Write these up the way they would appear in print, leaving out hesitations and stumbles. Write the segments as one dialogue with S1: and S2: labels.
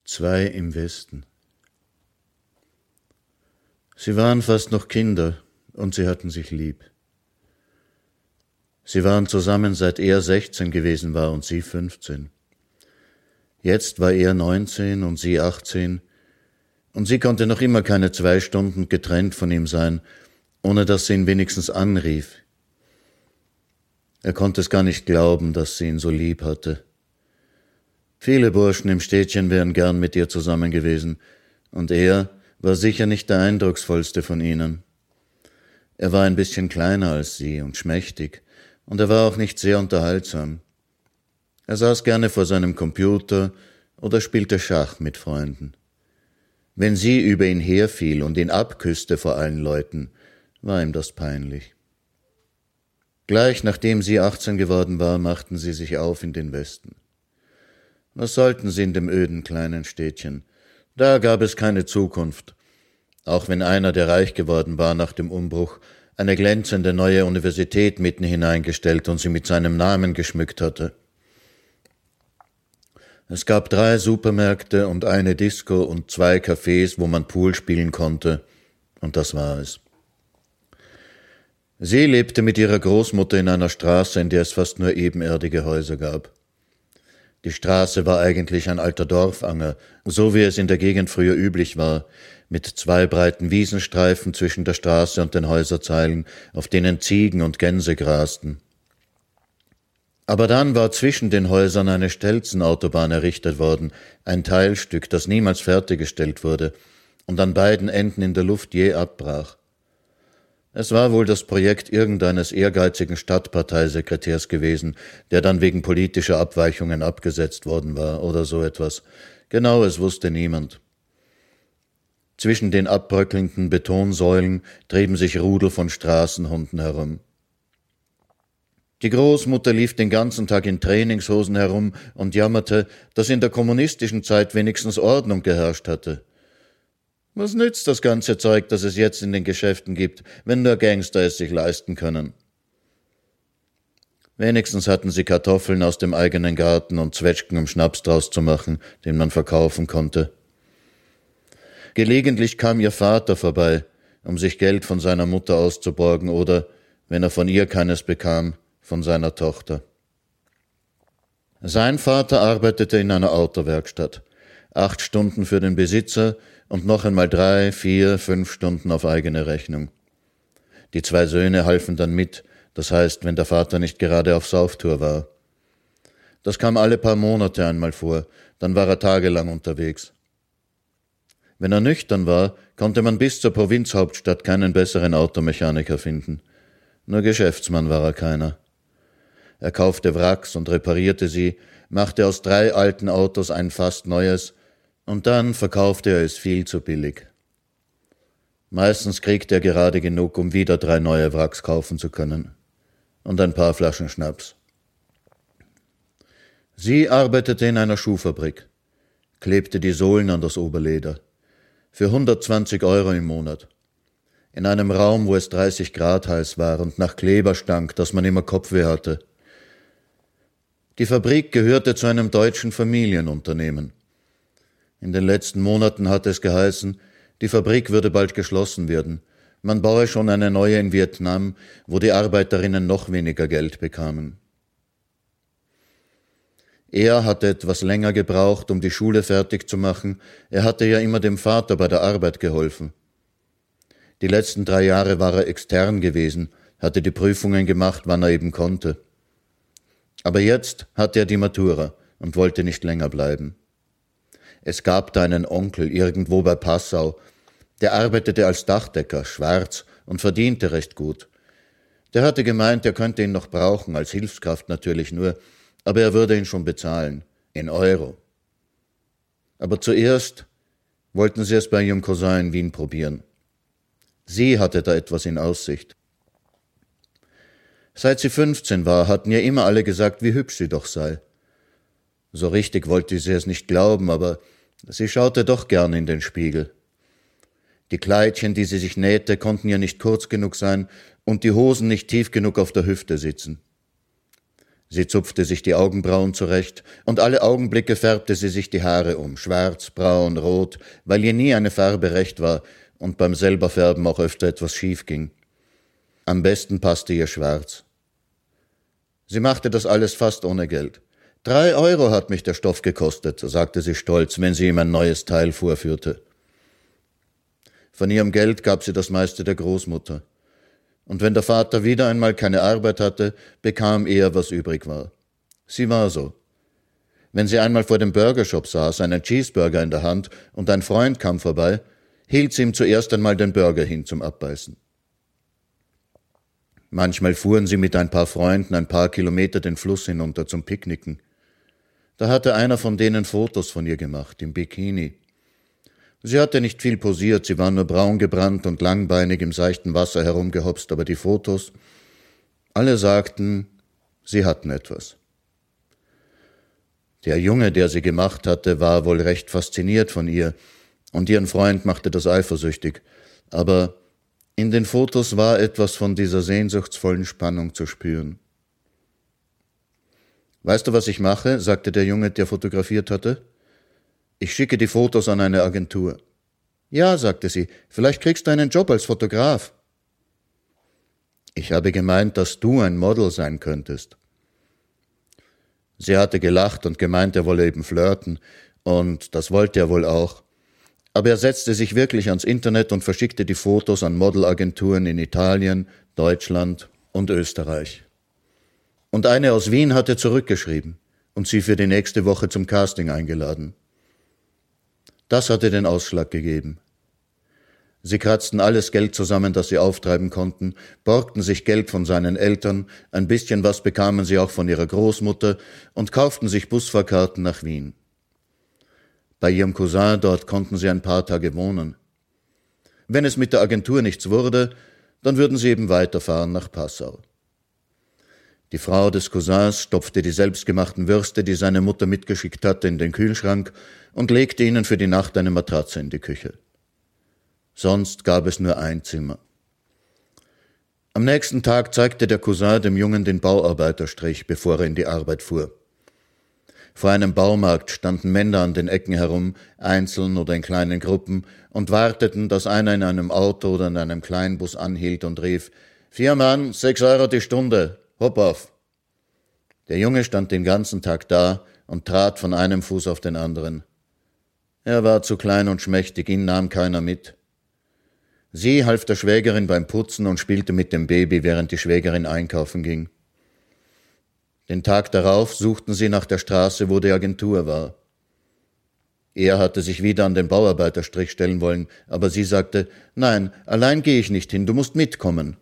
S1: 2 im Westen. Sie waren fast noch Kinder und sie hatten sich lieb. Sie waren zusammen, seit er 16 gewesen war und sie 15. Jetzt war er 19 und sie 18 und sie konnte noch immer keine 2 Stunden getrennt von ihm sein, ohne dass sie ihn wenigstens anrief. Er konnte es gar nicht glauben, dass sie ihn so lieb hatte. Viele Burschen im Städtchen wären gern mit ihr zusammen gewesen, und er war sicher nicht der eindrucksvollste von ihnen. Er war ein bisschen kleiner als sie und schmächtig, und er war auch nicht sehr unterhaltsam. Er saß gerne vor seinem Computer oder spielte Schach mit Freunden. Wenn sie über ihn herfiel und ihn abküsste vor allen Leuten, war ihm das peinlich. Gleich nachdem sie 18 geworden war, machten sie sich auf in den Westen. Was sollten sie in dem öden kleinen Städtchen? Da gab es keine Zukunft, auch wenn einer, der reich geworden war nach dem Umbruch, eine glänzende neue Universität mitten hineingestellt und sie mit seinem Namen geschmückt hatte. Es gab 3 Supermärkte und eine Disco und 2 Cafés, wo man Pool spielen konnte, und das war es. Sie lebte mit ihrer Großmutter in einer Straße, in der es fast nur ebenerdige Häuser gab. Die Straße war eigentlich ein alter Dorfanger, so wie es in der Gegend früher üblich war, mit 2 breiten Wiesenstreifen zwischen der Straße und den Häuserzeilen, auf denen Ziegen und Gänse grasten. Aber dann war zwischen den Häusern eine Stelzenautobahn errichtet worden, ein Teilstück, das niemals fertiggestellt wurde und an beiden Enden in der Luft je abbrach. Es war wohl das Projekt irgendeines ehrgeizigen Stadtparteisekretärs gewesen, der dann wegen politischer Abweichungen abgesetzt worden war oder so etwas. Genaues wusste niemand. Zwischen den abbröckelnden Betonsäulen trieben sich Rudel von Straßenhunden herum. Die Großmutter lief den ganzen Tag in Trainingshosen herum und jammerte, dass in der kommunistischen Zeit wenigstens Ordnung geherrscht hatte. Was nützt das ganze Zeug, das es jetzt in den Geschäften gibt, wenn nur Gangster es sich leisten können? Wenigstens hatten sie Kartoffeln aus dem eigenen Garten und Zwetschgen, um Schnaps draus zu machen, den man verkaufen konnte. Gelegentlich kam ihr Vater vorbei, um sich Geld von seiner Mutter auszuborgen oder, wenn er von ihr keines bekam, von seiner Tochter. Sein Vater arbeitete in einer Autowerkstatt. 8 Stunden für den Besitzer und noch einmal 3, 4, 5 Stunden auf eigene Rechnung. Die 2 Söhne halfen dann mit, das heißt, wenn der Vater nicht gerade auf Sauftour war. Das kam alle paar Monate einmal vor, dann war er tagelang unterwegs. Wenn er nüchtern war, konnte man bis zur Provinzhauptstadt keinen besseren Automechaniker finden. Nur Geschäftsmann war er keiner. Er kaufte Wracks und reparierte sie, machte aus 3 alten Autos ein fast neues, und dann verkaufte er es viel zu billig. Meistens kriegte er gerade genug, um wieder 3 neue Wracks kaufen zu können. Und ein paar Flaschen Schnaps. Sie arbeitete in einer Schuhfabrik, klebte die Sohlen an das Oberleder. Für 120 € im Monat. In einem Raum, wo es 30 Grad heiß war und nach Kleber stank, dass man immer Kopfweh hatte. Die Fabrik gehörte zu einem deutschen Familienunternehmen. In den letzten Monaten hatte es geheißen, die Fabrik würde bald geschlossen werden. Man baue schon eine neue in Vietnam, wo die Arbeiterinnen noch weniger Geld bekamen. Er hatte etwas länger gebraucht, um die Schule fertig zu machen. Er hatte ja immer dem Vater bei der Arbeit geholfen. Die letzten 3 Jahre war er extern gewesen, hatte die Prüfungen gemacht, wann er eben konnte. Aber jetzt hatte er die Matura und wollte nicht länger bleiben. Es gab da einen Onkel irgendwo bei Passau, der arbeitete als Dachdecker, schwarz, und verdiente recht gut. Der hatte gemeint, er könnte ihn noch brauchen, als Hilfskraft natürlich nur, aber er würde ihn schon bezahlen, in Euro. Aber zuerst wollten sie es bei ihrem Cousin in Wien probieren. Sie hatte da etwas in Aussicht. Seit sie 15 war, hatten ihr immer alle gesagt, wie hübsch sie doch sei. So richtig wollte sie es nicht glauben, aber sie schaute doch gern in den Spiegel. Die Kleidchen, die sie sich nähte, konnten ihr nicht kurz genug sein und die Hosen nicht tief genug auf der Hüfte sitzen. Sie zupfte sich die Augenbrauen zurecht, und alle Augenblicke färbte sie sich die Haare um, schwarz, braun, rot, weil ihr nie eine Farbe recht war und beim selberfärben auch öfter etwas schief ging. Am besten passte ihr schwarz. Sie machte das alles fast ohne Geld. 3 Euro hat mich der Stoff gekostet, sagte sie stolz, wenn sie ihm ein neues Teil vorführte. Von ihrem Geld gab sie das meiste der Großmutter. Und wenn der Vater wieder einmal keine Arbeit hatte, bekam er, was übrig war. Sie war so. Wenn sie einmal vor dem Burgershop saß, einen Cheeseburger in der Hand, und ein Freund kam vorbei, hielt sie ihm zuerst einmal den Burger hin zum Abbeißen. Manchmal fuhren sie mit ein paar Freunden ein paar Kilometer den Fluss hinunter zum Picknicken. Da hatte einer von denen Fotos von ihr gemacht, im Bikini. Sie hatte nicht viel posiert, sie war nur braun gebrannt und langbeinig im seichten Wasser herumgehopst, aber die Fotos, alle sagten, sie hatten etwas. Der Junge, der sie gemacht hatte, war wohl recht fasziniert von ihr, und ihren Freund machte das eifersüchtig, aber in den Fotos war etwas von dieser sehnsuchtsvollen Spannung zu spüren. »Weißt du, was ich mache?« sagte der Junge, der fotografiert hatte. »Ich schicke die Fotos an eine Agentur.« »Ja«, sagte sie, »vielleicht kriegst du einen Job als Fotograf.« »Ich habe gemeint, dass du ein Model sein könntest.« Sie hatte gelacht und gemeint, er wolle eben flirten, und das wollte er wohl auch. Aber er setzte sich wirklich ans Internet und verschickte die Fotos an Modelagenturen in Italien, Deutschland und Österreich. Und eine aus Wien hatte zurückgeschrieben und sie für die nächste Woche zum Casting eingeladen. Das hatte den Ausschlag gegeben. Sie kratzten alles Geld zusammen, das sie auftreiben konnten, borgten sich Geld von seinen Eltern, ein bisschen was bekamen sie auch von ihrer Großmutter und kauften sich Busfahrkarten nach Wien. Bei ihrem Cousin dort konnten sie ein paar Tage wohnen. Wenn es mit der Agentur nichts wurde, dann würden sie eben weiterfahren nach Passau. Die Frau des Cousins stopfte die selbstgemachten Würste, die seine Mutter mitgeschickt hatte, in den Kühlschrank und legte ihnen für die Nacht eine Matratze in die Küche. Sonst gab es nur ein Zimmer. Am nächsten Tag zeigte der Cousin dem Jungen den Bauarbeiterstrich, bevor er in die Arbeit fuhr. Vor einem Baumarkt standen Männer an den Ecken herum, einzeln oder in kleinen Gruppen, und warteten, dass einer in einem Auto oder in einem Kleinbus anhielt und rief, »4 Mann, 6 Euro die Stunde, hopp auf!« Der Junge stand den ganzen Tag da und trat von einem Fuß auf den anderen. Er war zu klein und schmächtig, ihn nahm keiner mit. Sie half der Schwägerin beim Putzen und spielte mit dem Baby, während die Schwägerin einkaufen ging. Den Tag darauf suchten sie nach der Straße, wo die Agentur war. Er hatte sich wieder an den Bauarbeiterstrich stellen wollen, aber sie sagte, »Nein, allein gehe ich nicht hin, du musst mitkommen.«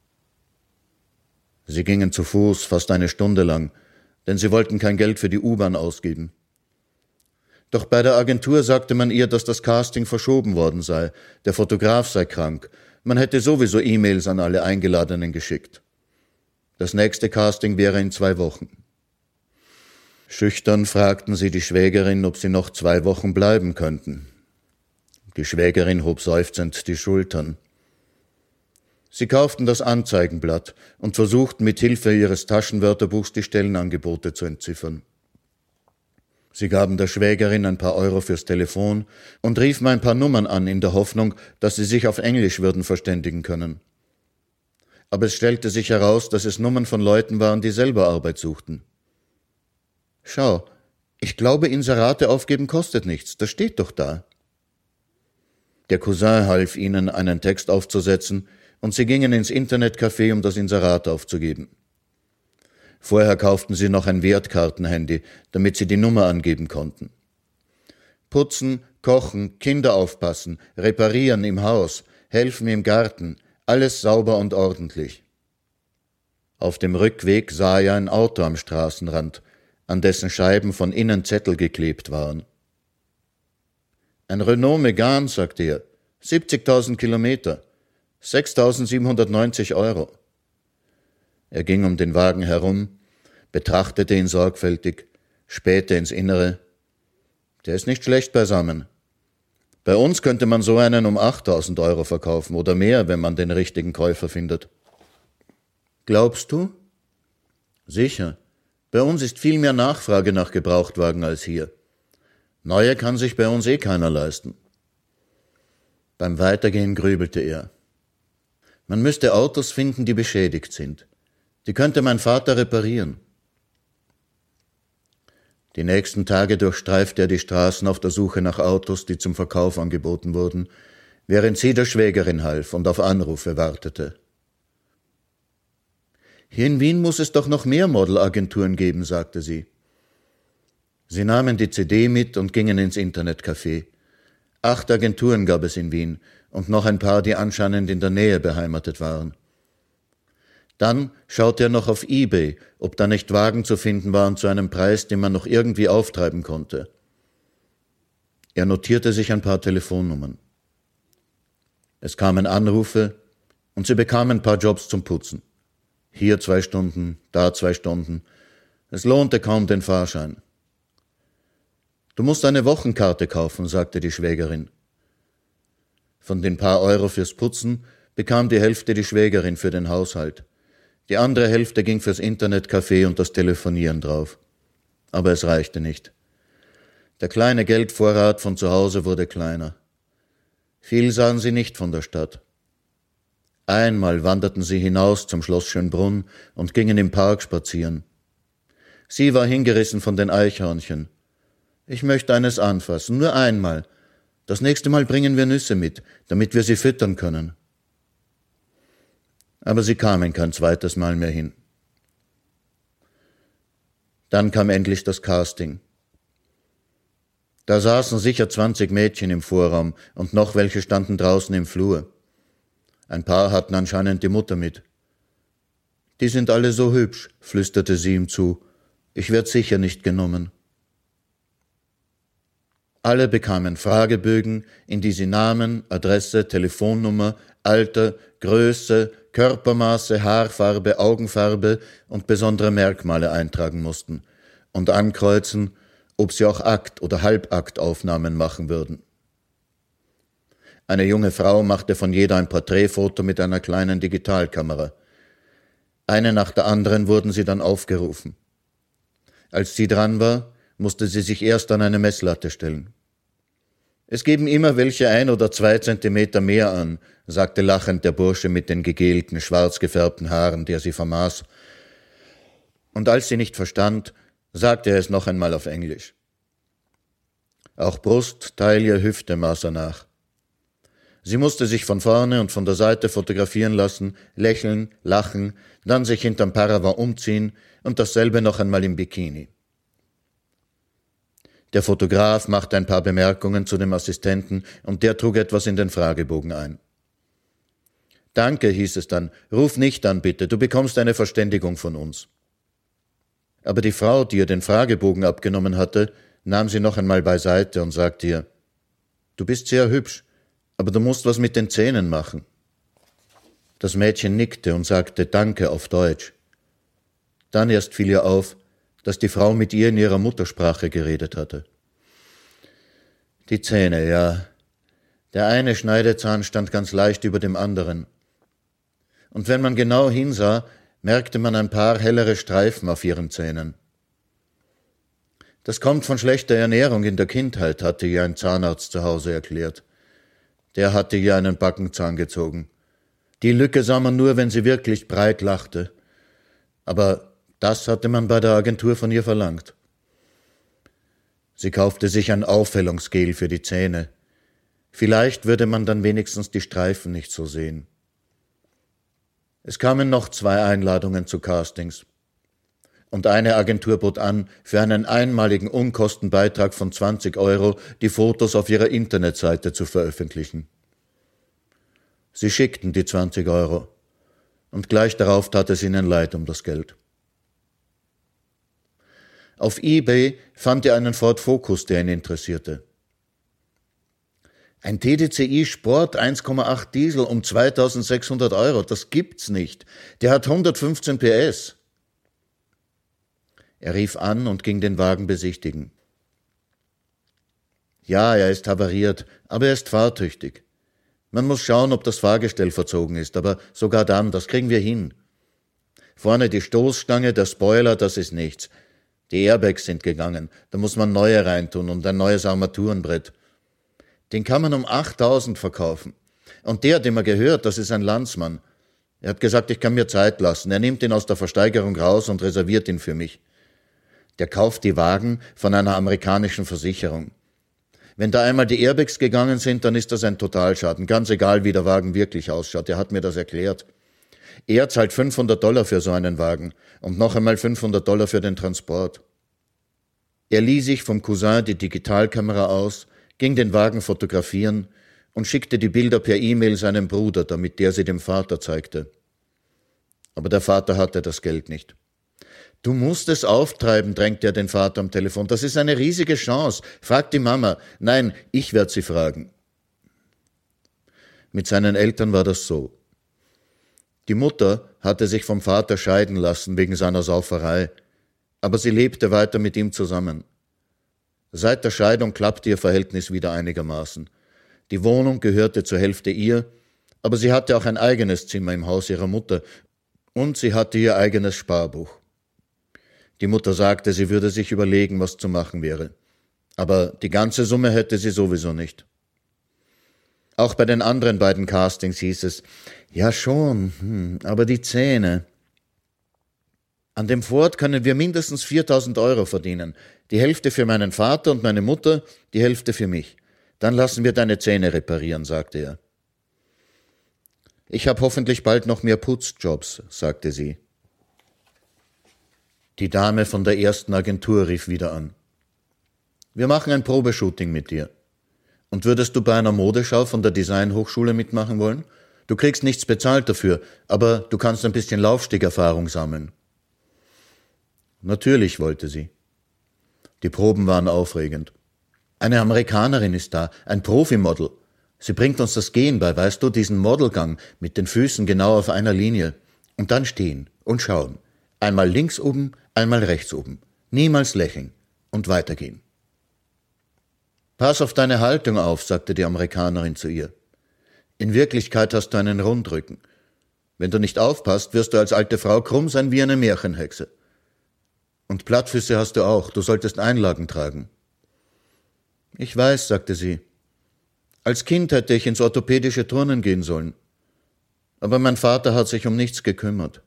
S1: Sie gingen zu Fuß, fast eine Stunde lang, denn sie wollten kein Geld für die U-Bahn ausgeben. Doch bei der Agentur sagte man ihr, dass das Casting verschoben worden sei, der Fotograf sei krank, man hätte sowieso E-Mails an alle Eingeladenen geschickt. Das nächste Casting wäre in 2 Wochen. Schüchtern fragten sie die Schwägerin, ob sie noch 2 Wochen bleiben könnten. Die Schwägerin hob seufzend die Schultern. Sie kauften das Anzeigenblatt und versuchten mit Hilfe ihres Taschenwörterbuchs die Stellenangebote zu entziffern. Sie gaben der Schwägerin ein paar Euro fürs Telefon und riefen ein paar Nummern an, in der Hoffnung, dass sie sich auf Englisch würden verständigen können. Aber es stellte sich heraus, dass es Nummern von Leuten waren, die selber Arbeit suchten. »Schau, ich glaube, Inserate aufgeben kostet nichts, das steht doch da.« Der Cousin half ihnen, einen Text aufzusetzen, und sie gingen ins Internetcafé, um das Inserat aufzugeben. Vorher kauften sie noch ein Wertkartenhandy, damit sie die Nummer angeben konnten. Putzen, kochen, Kinder aufpassen, reparieren im Haus, helfen im Garten, alles sauber und ordentlich. Auf dem Rückweg sah er ein Auto am Straßenrand, an dessen Scheiben von innen Zettel geklebt waren. »Ein Renault Megane«, sagte er, 70.000 Kilometer, 6.790 Euro. Er ging um den Wagen herum, betrachtete ihn sorgfältig, spähte ins Innere. Der ist nicht schlecht beisammen. Bei uns könnte man so einen um 8.000 Euro verkaufen oder mehr, wenn man den richtigen Käufer findet. Glaubst du? Sicher. Bei uns ist viel mehr Nachfrage nach Gebrauchtwagen als hier. Neue kann sich bei uns keiner leisten. Beim Weitergehen grübelte er. Man müsste Autos finden, die beschädigt sind. Die könnte mein Vater reparieren. Die nächsten Tage durchstreifte er die Straßen auf der Suche nach Autos, die zum Verkauf angeboten wurden, während sie der Schwägerin half und auf Anrufe wartete. Hier in Wien muss es doch noch mehr Modelagenturen geben, sagte sie. Sie nahmen die CD mit und gingen ins Internetcafé. 8 Agenturen gab es in Wien und noch ein paar, die anscheinend in der Nähe beheimatet waren. Dann schaute er noch auf eBay, ob da nicht Wagen zu finden waren zu einem Preis, den man noch irgendwie auftreiben konnte. Er notierte sich ein paar Telefonnummern. Es kamen Anrufe und sie bekamen ein paar Jobs zum Putzen. Hier 2 Stunden, da 2 Stunden. Es lohnte kaum den Fahrschein. »Du musst eine Wochenkarte kaufen«, sagte die Schwägerin. Von den paar Euro fürs Putzen bekam die Hälfte die Schwägerin für den Haushalt. Die andere Hälfte ging fürs Internetcafé und das Telefonieren drauf. Aber es reichte nicht. Der kleine Geldvorrat von zu Hause wurde kleiner. Viel sahen sie nicht von der Stadt. Einmal wanderten sie hinaus zum Schloss Schönbrunn und gingen im Park spazieren. Sie war hingerissen von den Eichhörnchen. »Ich möchte eines anfassen, nur einmal. Das nächste Mal bringen wir Nüsse mit, damit wir sie füttern können.« Aber sie kamen kein zweites Mal mehr hin. Dann kam endlich das Casting. Da saßen sicher 20 Mädchen im Vorraum und noch welche standen draußen im Flur. Ein paar hatten anscheinend die Mutter mit. »Die sind alle so hübsch«, flüsterte sie ihm zu. »Ich werd sicher nicht genommen.« Alle bekamen Fragebögen, in die sie Namen, Adresse, Telefonnummer, Alter, Größe, Körpermaße, Haarfarbe, Augenfarbe und besondere Merkmale eintragen mussten und ankreuzen, ob sie auch Akt- oder Halbaktaufnahmen machen würden. Eine junge Frau machte von jeder ein Porträtfoto mit einer kleinen Digitalkamera. Eine nach der anderen wurden sie dann aufgerufen. Als sie dran war, musste sie sich erst an eine Messlatte stellen. »Es geben immer welche 1 oder 2 Zentimeter mehr an«, sagte lachend der Bursche mit den gegelten, schwarz gefärbten Haaren, der sie vermaß. Und als sie nicht verstand, sagte er es noch einmal auf Englisch. Auch Brust, Taille, Hüfte maß er nach. Sie musste sich von vorne und von der Seite fotografieren lassen, lächeln, lachen, dann sich hinterm Paravent umziehen und dasselbe noch einmal im Bikini. Der Fotograf machte ein paar Bemerkungen zu dem Assistenten und der trug etwas in den Fragebogen ein. »Danke«, hieß es dann, »ruf nicht an, bitte, du bekommst eine Verständigung von uns.« Aber die Frau, die ihr den Fragebogen abgenommen hatte, nahm sie noch einmal beiseite und sagte ihr, »Du bist sehr hübsch, aber du musst was mit den Zähnen machen.« Das Mädchen nickte und sagte »Danke« auf Deutsch. Dann erst fiel ihr auf, dass die Frau mit ihr in ihrer Muttersprache geredet hatte. Die Zähne, ja. Der eine Schneidezahn stand ganz leicht über dem anderen. Und wenn man genau hinsah, merkte man ein paar hellere Streifen auf ihren Zähnen. Das kommt von schlechter Ernährung in der Kindheit, hatte ihr ein Zahnarzt zu Hause erklärt. Der hatte ihr einen Backenzahn gezogen. Die Lücke sah man nur, wenn sie wirklich breit lachte. Aber das hatte man bei der Agentur von ihr verlangt. Sie kaufte sich ein Aufhellungsgel für die Zähne. Vielleicht würde man dann wenigstens die Streifen nicht so sehen. Es kamen noch 2 Einladungen zu Castings. Und eine Agentur bot an, für einen einmaligen Unkostenbeitrag von 20 € die Fotos auf ihrer Internetseite zu veröffentlichen. Sie schickten die 20 €. Und gleich darauf tat es ihnen leid um das Geld. Auf eBay fand er einen Ford Focus, der ihn interessierte. Ein TDCi Sport 1,8 Diesel um 2.600 €, das gibt's nicht. Der hat 115 PS. Er rief an und ging den Wagen besichtigen. Ja, er ist havariert, aber er ist fahrtüchtig. Man muss schauen, ob das Fahrgestell verzogen ist, aber sogar dann, das kriegen wir hin. Vorne die Stoßstange, der Spoiler, das ist nichts. Die Airbags sind gegangen, da muss man neue reintun und ein neues Armaturenbrett. Den kann man um 8.000 verkaufen. Und der hat immer gehört, das ist ein Landsmann. Er hat gesagt, ich kann mir Zeit lassen. Er nimmt ihn aus der Versteigerung raus und reserviert ihn für mich. Der kauft die Wagen von einer amerikanischen Versicherung. Wenn da einmal die Airbags gegangen sind, dann ist das ein Totalschaden, ganz egal, wie der Wagen wirklich ausschaut. Er hat mir das erklärt. Er zahlt $500 für so einen Wagen und noch einmal $500 für den Transport. Er lieh sich vom Cousin die Digitalkamera aus, ging den Wagen fotografieren und schickte die Bilder per E-Mail seinem Bruder, damit der sie dem Vater zeigte. Aber der Vater hatte das Geld nicht. »Du musst es auftreiben«, drängte er den Vater am Telefon. »Das ist eine riesige Chance. Frag die Mama.« »Nein, ich werde sie fragen.« Mit seinen Eltern war das so. Die Mutter hatte sich vom Vater scheiden lassen wegen seiner Sauferei, aber sie lebte weiter mit ihm zusammen. Seit der Scheidung klappte ihr Verhältnis wieder einigermaßen. Die Wohnung gehörte zur Hälfte ihr, aber sie hatte auch ein eigenes Zimmer im Haus ihrer Mutter und sie hatte ihr eigenes Sparbuch. Die Mutter sagte, sie würde sich überlegen, was zu machen wäre. Aber die ganze Summe hätte sie sowieso nicht. Auch bei den anderen beiden Castings hieß es, ja schon, aber die Zähne. An dem Ford können wir mindestens 4.000 € verdienen. Die Hälfte für meinen Vater und meine Mutter, die Hälfte für mich. Dann lassen wir deine Zähne reparieren, sagte er. Ich habe hoffentlich bald noch mehr Putzjobs, sagte sie. Die Dame von der ersten Agentur rief wieder an. Wir machen ein Probeshooting mit dir. Und würdest du bei einer Modeschau von der Designhochschule mitmachen wollen? Du kriegst nichts bezahlt dafür, aber du kannst ein bisschen Laufstegerfahrung sammeln. Natürlich wollte sie. Die Proben waren aufregend. Eine Amerikanerin ist da, ein Profimodel. Sie bringt uns das Gehen bei, weißt du, diesen Modelgang mit den Füßen genau auf einer Linie. Und dann stehen und schauen. Einmal links oben, einmal rechts oben. Niemals lächeln und weitergehen. Pass auf deine Haltung auf, sagte die Amerikanerin zu ihr. In Wirklichkeit hast du einen Rundrücken. Wenn du nicht aufpasst, wirst du als alte Frau krumm sein wie eine Märchenhexe. Und Plattfüße hast du auch, du solltest Einlagen tragen. Ich weiß, sagte sie. Als Kind hätte ich ins orthopädische Turnen gehen sollen. Aber mein Vater hat sich um nichts gekümmert.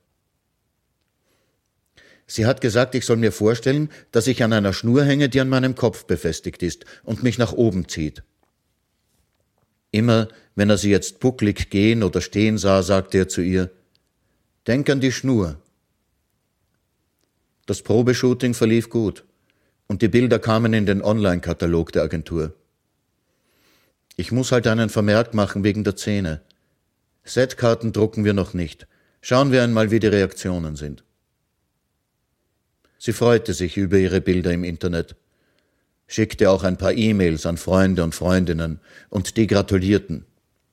S1: Sie hat gesagt, ich soll mir vorstellen, dass ich an einer Schnur hänge, die an meinem Kopf befestigt ist und mich nach oben zieht. Immer, wenn er sie jetzt bucklig gehen oder stehen sah, sagte er zu ihr, denk an die Schnur. Das Probeshooting verlief gut und die Bilder kamen in den Online-Katalog der Agentur. Ich muss halt einen Vermerk machen wegen der Zähne. Setkarten drucken wir noch nicht. Schauen wir einmal, wie die Reaktionen sind. Sie freute sich über ihre Bilder im Internet, schickte auch ein paar E-Mails an Freunde und Freundinnen und die gratulierten.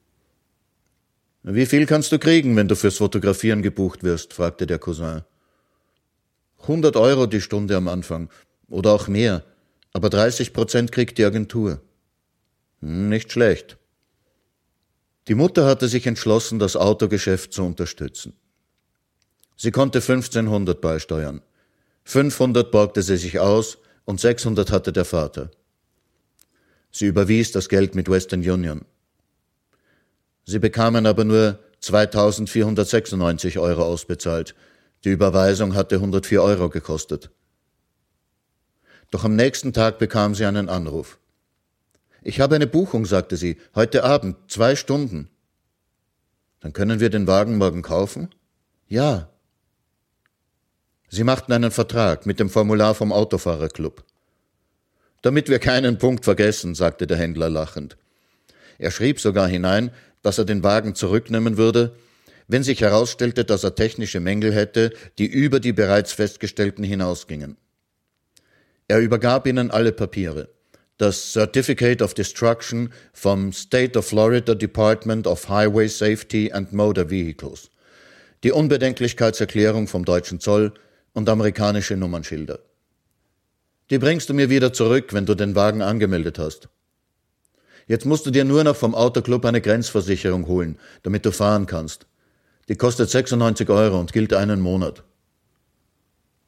S1: »Wie viel kannst du kriegen, wenn du fürs Fotografieren gebucht wirst?« fragte der Cousin. 100 € die Stunde am Anfang oder auch mehr, aber 30% kriegt die Agentur. Nicht schlecht. Die Mutter hatte sich entschlossen, das Autogeschäft zu unterstützen. Sie konnte 1.500 beisteuern. 500 borgte sie sich aus und 600 hatte der Vater. Sie überwies das Geld mit Western Union. Sie bekamen aber nur 2.496 € ausbezahlt. Die Überweisung hatte 104 € gekostet. Doch am nächsten Tag bekam sie einen Anruf. »Ich habe eine Buchung«, sagte sie, »heute Abend, 2 Stunden.« »Dann können wir den Wagen morgen kaufen?« »Ja.« Sie machten einen Vertrag mit dem Formular vom Autofahrerclub. »Damit wir keinen Punkt vergessen«, sagte der Händler lachend. Er schrieb sogar hinein, dass er den Wagen zurücknehmen würde, wenn sich herausstellte, dass er technische Mängel hätte, die über die bereits festgestellten hinausgingen. Er übergab ihnen alle Papiere. Das Certificate of Destruction vom State of Florida Department of Highway Safety and Motor Vehicles, die Unbedenklichkeitserklärung vom deutschen Zoll und amerikanische Nummernschilder. Die bringst du mir wieder zurück, wenn du den Wagen angemeldet hast. Jetzt musst du dir nur noch vom Autoclub eine Grenzversicherung holen, damit du fahren kannst. Die kostet 96 € und gilt einen Monat.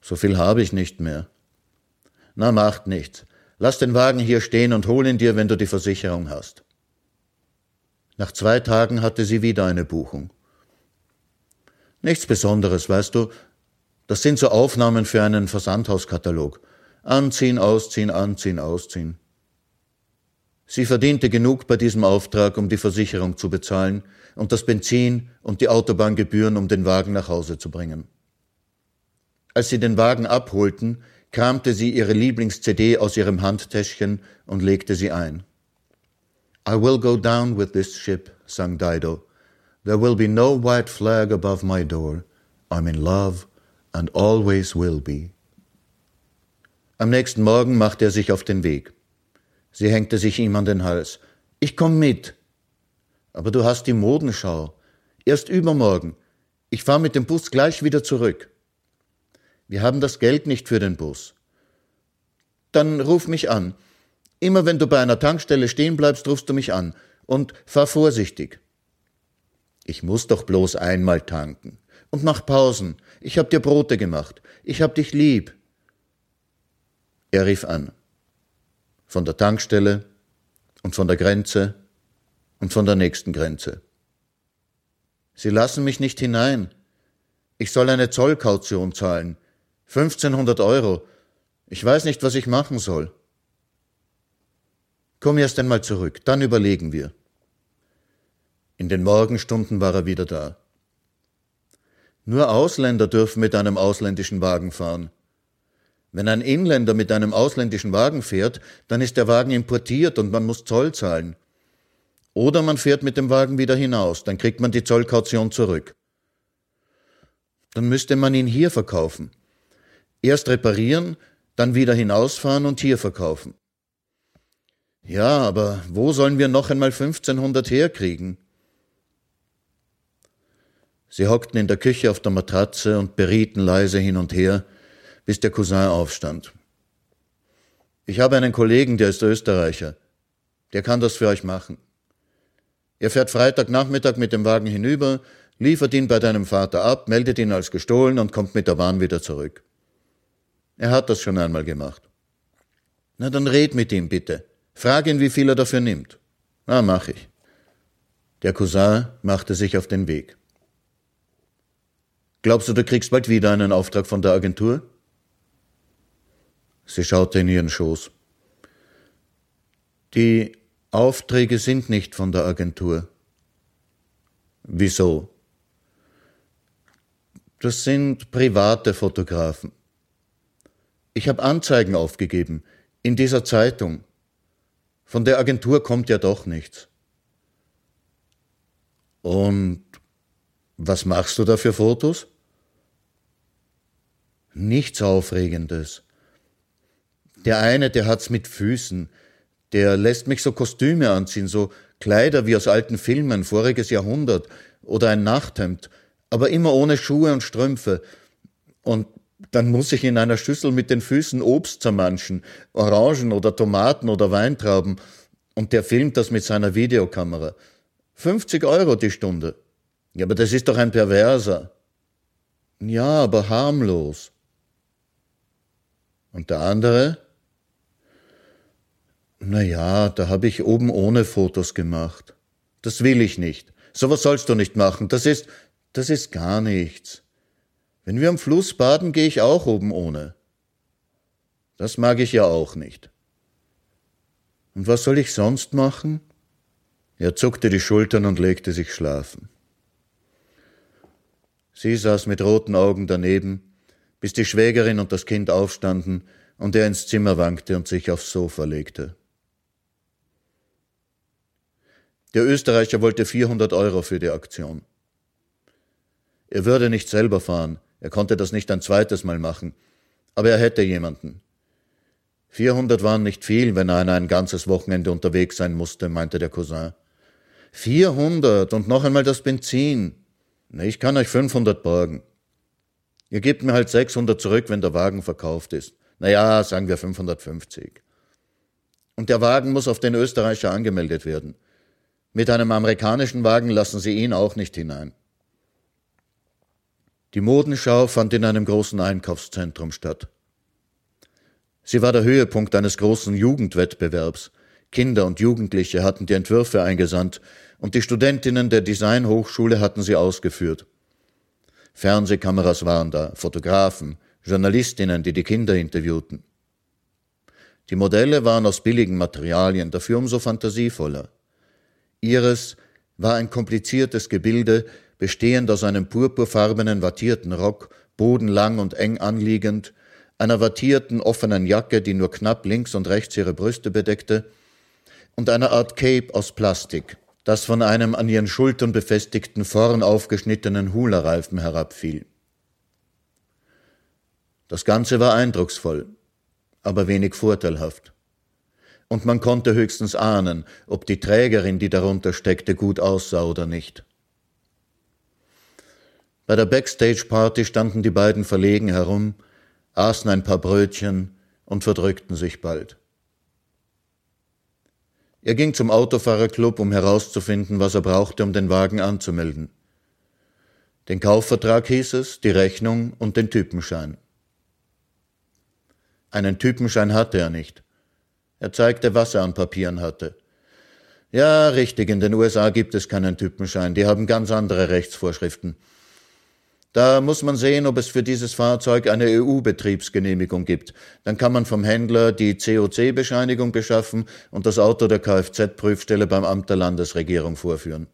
S1: So viel habe ich nicht mehr. Na, macht nichts. Lass den Wagen hier stehen und hol ihn dir, wenn du die Versicherung hast. Nach 2 Tagen hatte sie wieder eine Buchung. Nichts Besonderes, weißt du. Das sind so Aufnahmen für einen Versandhauskatalog. Anziehen, ausziehen, anziehen, ausziehen. Sie verdiente genug bei diesem Auftrag, um die Versicherung zu bezahlen und das Benzin und die Autobahngebühren, um den Wagen nach Hause zu bringen. Als sie den Wagen abholten, kramte sie ihre Lieblings-CD aus ihrem Handtäschchen und legte sie ein. I will go down with this ship, sang Dido. There will be no white flag above my door. I'm in love and always will be. Am nächsten Morgen machte er sich auf den Weg. Sie hängte sich ihm an den Hals. Ich komm mit. Aber du hast die Modenschau. Erst übermorgen. Ich fahr mit dem Bus gleich wieder zurück. Wir haben das Geld nicht für den Bus. Dann ruf mich an. Immer wenn du bei einer Tankstelle stehen bleibst, rufst du mich an. Und fahr vorsichtig. Ich muss doch bloß einmal tanken. Und mach Pausen. Ich hab dir Brote gemacht. Ich hab dich lieb. Er rief an. Von der Tankstelle und von der Grenze und von der nächsten Grenze. Sie lassen mich nicht hinein. Ich soll eine Zollkaution zahlen. 1500 €. Ich weiß nicht, was ich machen soll. Komm erst einmal zurück, dann überlegen wir. In den Morgenstunden war er wieder da. Nur Ausländer dürfen mit einem ausländischen Wagen fahren. Wenn ein Inländer mit einem ausländischen Wagen fährt, dann ist der Wagen importiert und man muss Zoll zahlen. Oder man fährt mit dem Wagen wieder hinaus, dann kriegt man die Zollkaution zurück. Dann müsste man ihn hier verkaufen. Erst reparieren, dann wieder hinausfahren und hier verkaufen. Ja, aber wo sollen wir noch einmal 1500 herkriegen? Sie hockten in der Küche auf der Matratze und berieten leise hin und her, bis der Cousin aufstand. Ich habe einen Kollegen, der ist Österreicher. Der kann das für euch machen. Er fährt Freitagnachmittag mit dem Wagen hinüber, liefert ihn bei deinem Vater ab, meldet ihn als gestohlen und kommt mit der Bahn wieder zurück. Er hat das schon einmal gemacht. Na, dann red mit ihm bitte. Frag ihn, wie viel er dafür nimmt. Na, mach ich. Der Cousin machte sich auf den Weg. Glaubst du kriegst bald wieder einen Auftrag von der Agentur? Sie schaute in ihren Schoß. Die Aufträge sind nicht von der Agentur. Wieso? Das sind private Fotografen. Ich habe Anzeigen aufgegeben, in dieser Zeitung. Von der Agentur kommt ja doch nichts. Und was machst du da für Fotos? Nichts Aufregendes. Der eine, der hat's mit Füßen. Der lässt mich so Kostüme anziehen, so Kleider wie aus alten Filmen, voriges Jahrhundert, oder ein Nachthemd, aber immer ohne Schuhe und Strümpfe. Und dann muss ich in einer Schüssel mit den Füßen Obst zermanschen, Orangen oder Tomaten oder Weintrauben, und der filmt das mit seiner Videokamera. 50 € die Stunde. Ja, aber das ist doch ein Perverser. Ja, aber harmlos. Und der andere? Na ja, da habe ich oben ohne Fotos gemacht. Das will ich nicht. Sowas sollst du nicht machen. Das ist gar nichts. Wenn wir am Fluss baden, gehe ich auch oben ohne. Das mag ich ja auch nicht. Und was soll ich sonst machen? Er zuckte die Schultern und legte sich schlafen. Sie saß mit roten Augen daneben, bis die Schwägerin und das Kind aufstanden und er ins Zimmer wankte und sich aufs Sofa legte. Der Österreicher wollte 400 € für die Aktion. Er würde nicht selber fahren, er konnte das nicht ein zweites Mal machen, aber er hätte jemanden. 400 waren nicht viel, wenn einer ein ganzes Wochenende unterwegs sein musste, meinte der Cousin. 400 und noch einmal das Benzin. Na, ich kann euch 500 borgen. Ihr gebt mir halt 600 zurück, wenn der Wagen verkauft ist. Naja, sagen wir 550. Und der Wagen muss auf den Österreicher angemeldet werden. Mit einem amerikanischen Wagen lassen sie ihn auch nicht hinein. Die Modenschau fand in einem großen Einkaufszentrum statt. Sie war der Höhepunkt eines großen Jugendwettbewerbs. Kinder und Jugendliche hatten die Entwürfe eingesandt und die Studentinnen der Designhochschule hatten sie ausgeführt. Fernsehkameras waren da, Fotografen, Journalistinnen, die Kinder interviewten. Die Modelle waren aus billigen Materialien, dafür umso fantasievoller. Ihres war ein kompliziertes Gebilde, bestehend aus einem purpurfarbenen wattierten Rock, bodenlang und eng anliegend, einer wattierten offenen Jacke, die nur knapp links und rechts ihre Brüste bedeckte, und einer Art Cape aus Plastik, das von einem an ihren Schultern befestigten vorn aufgeschnittenen Hula-Reifen herabfiel. Das Ganze war eindrucksvoll, aber wenig vorteilhaft. Und man konnte höchstens ahnen, ob die Trägerin, die darunter steckte, gut aussah oder nicht. Bei der Backstage-Party standen die beiden verlegen herum, aßen ein paar Brötchen und verdrückten sich bald. Er ging zum Autofahrerclub, um herauszufinden, was er brauchte, um den Wagen anzumelden. Den Kaufvertrag hieß es, die Rechnung und den Typenschein. Einen Typenschein hatte er nicht. Er zeigte, was er an Papieren hatte. Ja, richtig, in den USA gibt es keinen Typenschein, die haben ganz andere Rechtsvorschriften. Da muss man sehen, ob es für dieses Fahrzeug eine EU-Betriebsgenehmigung gibt. Dann kann man vom Händler die COC-Bescheinigung beschaffen und das Auto der Kfz-Prüfstelle beim Amt der Landesregierung vorführen.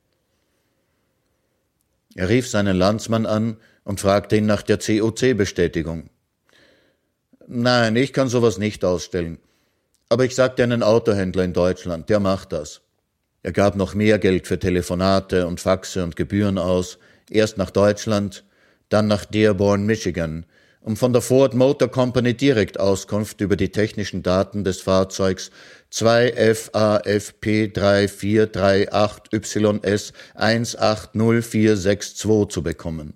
S1: Er rief seinen Landsmann an und fragte ihn nach der COC-Bestätigung. Nein, ich kann sowas nicht ausstellen. Aber ich sagte einen Autohändler in Deutschland, der macht das. Er gab noch mehr Geld für Telefonate und Faxe und Gebühren aus, erst nach Deutschland, dann nach Dearborn, Michigan, um von der Ford Motor Company direkt Auskunft über die technischen Daten des Fahrzeugs 2FAFP3438YS180462 zu bekommen.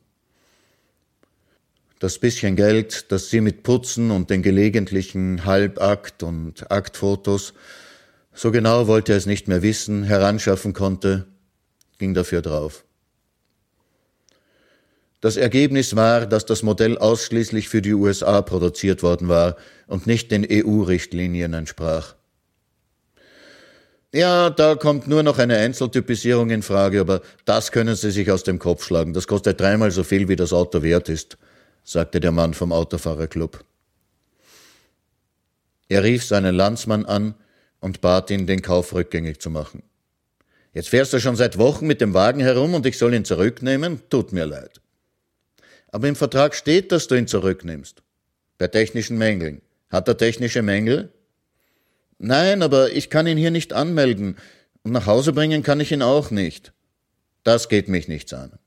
S1: Das bisschen Geld, das sie mit Putzen und den gelegentlichen Halbakt- und Aktfotos, so genau wollte er es nicht mehr wissen, heranschaffen konnte, ging dafür drauf. Das Ergebnis war, dass das Modell ausschließlich für die USA produziert worden war und nicht den EU-Richtlinien entsprach. Ja, da kommt nur noch eine Einzeltypisierung in Frage, aber das können Sie sich aus dem Kopf schlagen. Das kostet 3-mal so viel, wie das Auto wert ist, sagte der Mann vom Autofahrerclub. Er rief seinen Landsmann an und bat ihn, den Kauf rückgängig zu machen. Jetzt fährst du schon seit Wochen mit dem Wagen herum und ich soll ihn zurücknehmen? Tut mir leid. Aber im Vertrag steht, dass du ihn zurücknimmst. Bei technischen Mängeln. Hat er technische Mängel? Nein, aber ich kann ihn hier nicht anmelden und nach Hause bringen kann ich ihn auch nicht. Das geht mich nichts an.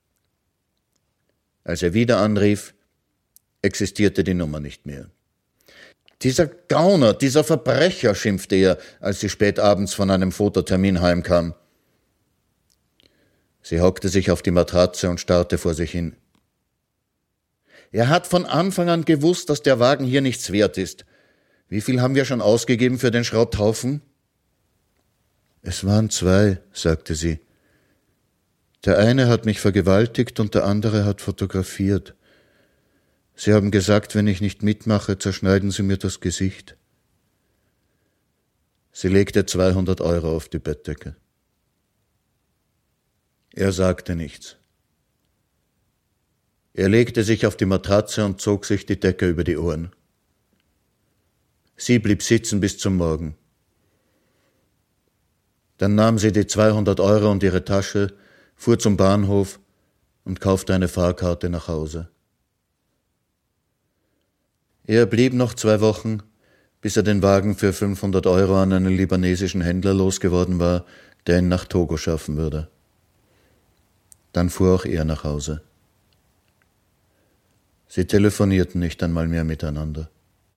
S1: Als er wieder anrief, existierte die Nummer nicht mehr. Dieser Gauner, dieser Verbrecher, schimpfte er, als sie spät abends von einem Fototermin heimkam. Sie hockte sich auf die Matratze und starrte vor sich hin. Er hat von Anfang an gewusst, dass der Wagen hier nichts wert ist. Wie viel haben wir schon ausgegeben für den Schrotthaufen? Es waren 2, sagte sie. Der eine hat mich vergewaltigt und der andere hat fotografiert. Sie haben gesagt, wenn ich nicht mitmache, zerschneiden Sie mir das Gesicht. Sie legte 200 Euro auf die Bettdecke. Er sagte nichts. Er legte sich auf die Matratze und zog sich die Decke über die Ohren. Sie blieb sitzen bis zum Morgen. Dann nahm sie die 200 Euro und ihre Tasche, fuhr zum Bahnhof und kaufte eine Fahrkarte nach Hause. Er blieb noch 2 Wochen, bis er den Wagen für 500 Euro an einen libanesischen Händler losgeworden war, der ihn nach Togo schaffen würde. Dann fuhr auch er nach Hause. Sie telefonierten nicht einmal mehr miteinander.